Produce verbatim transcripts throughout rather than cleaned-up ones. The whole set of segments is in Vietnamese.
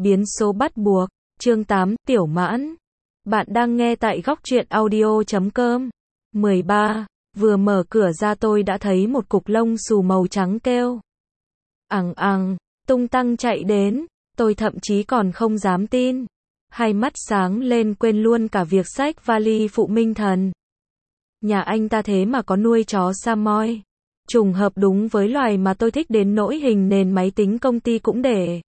Biến số bắt buộc, chương tám, Tiểu Mãn. Bạn đang nghe tại góc truyện audio chấm com. mười ba. Vừa mở cửa ra tôi đã thấy một cục lông xù màu trắng kêu ằng ằng, tung tăng chạy đến, tôi thậm chí còn không dám tin. Hai mắt sáng lên quên luôn cả việc xách vali phụ Minh Thần. Nhà anh ta thế mà có nuôi chó Samoyed. Trùng hợp đúng với loài mà tôi thích đến nỗi hình nền máy tính công ty cũng để.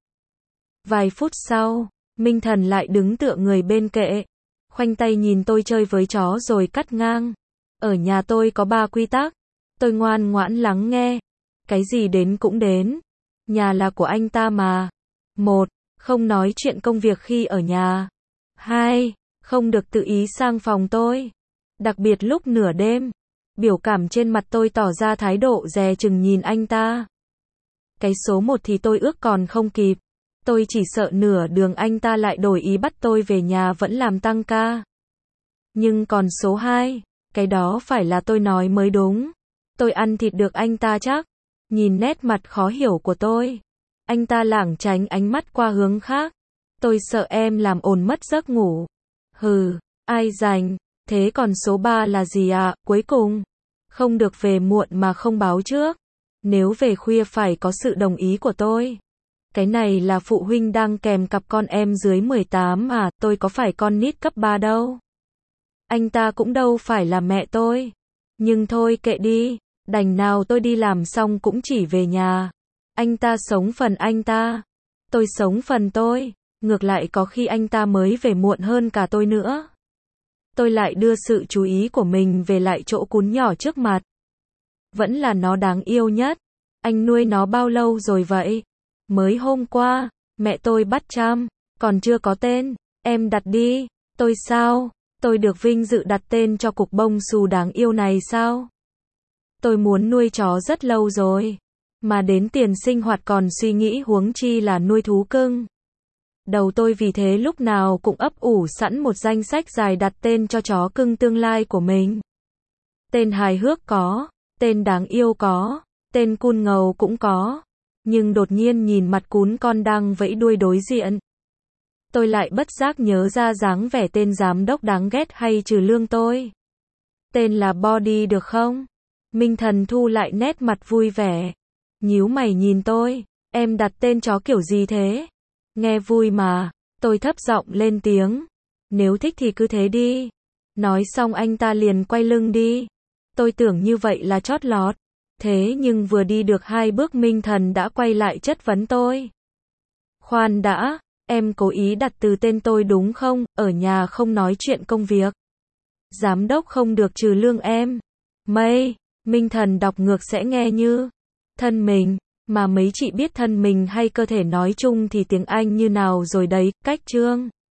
Vài phút sau, Minh Thần lại đứng tựa người bên kệ, khoanh tay nhìn tôi chơi với chó rồi cắt ngang. Ở nhà tôi có ba quy tắc. Tôi ngoan ngoãn lắng nghe. Cái gì đến cũng đến. Nhà là của anh ta mà. Một, không nói chuyện công việc khi ở nhà. Hai, không được tự ý sang phòng tôi. Đặc biệt lúc nửa đêm. Biểu cảm trên mặt tôi tỏ ra thái độ dè chừng nhìn anh ta. Cái số một thì tôi ước còn không kịp. Tôi chỉ sợ nửa đường anh ta lại đổi ý bắt tôi về nhà vẫn làm tăng ca. Nhưng còn số hai, cái đó phải là tôi nói mới đúng. Tôi ăn thịt được anh ta chắc. Nhìn nét mặt khó hiểu của tôi, anh ta lảng tránh ánh mắt qua hướng khác. Tôi sợ em làm ồn mất giấc ngủ. Hừ, ai rành. Thế còn số ba là gì ạ? À? Cuối cùng, không được về muộn mà không báo trước. Nếu về khuya phải có sự đồng ý của tôi. Cái này là phụ huynh đang kèm cặp con em dưới mười tám à, tôi có phải con nít cấp ba đâu. Anh ta cũng đâu phải là mẹ tôi. Nhưng thôi kệ đi, đành nào tôi đi làm xong cũng chỉ về nhà. Anh ta sống phần anh ta, tôi sống phần tôi. Ngược lại có khi anh ta mới về muộn hơn cả tôi nữa. Tôi lại đưa sự chú ý của mình về lại chỗ cún nhỏ trước mặt. Vẫn là nó đáng yêu nhất. Anh nuôi nó bao lâu rồi vậy? Mới hôm qua, mẹ tôi bắt chăm, còn chưa có tên. Em đặt đi. Tôi sao? Tôi được vinh dự đặt tên cho cục bông xù đáng yêu này sao? Tôi muốn nuôi chó rất lâu rồi. Mà đến tiền sinh hoạt còn suy nghĩ huống chi là nuôi thú cưng. Đầu tôi vì thế lúc nào cũng ấp ủ sẵn một danh sách dài đặt tên cho chó cưng tương lai của mình. Tên hài hước có, tên đáng yêu có, tên cun ngầu cũng có. Nhưng đột nhiên nhìn mặt cún con đang vẫy đuôi đối diện. Tôi lại bất giác nhớ ra dáng vẻ tên giám đốc đáng ghét hay trừ lương tôi. Tên là Body được không? Minh Thần thu lại nét mặt vui vẻ. Nhíu mày nhìn tôi. Em đặt tên chó kiểu gì thế? Nghe vui mà. Tôi thấp giọng lên tiếng. Nếu thích thì cứ thế đi. Nói xong anh ta liền quay lưng đi. Tôi tưởng như vậy là chót lọt. Thế nhưng vừa đi được hai bước Minh Thần đã quay lại chất vấn tôi. Khoan đã, em cố ý đặt từ tên tôi đúng không? Ở nhà không nói chuyện công việc. Giám đốc không được trừ lương em. Mây, Minh Thần đọc ngược sẽ nghe như thân mình, mà mấy chị biết thân mình hay cơ thể nói chung thì tiếng Anh như nào rồi đấy, cách chương.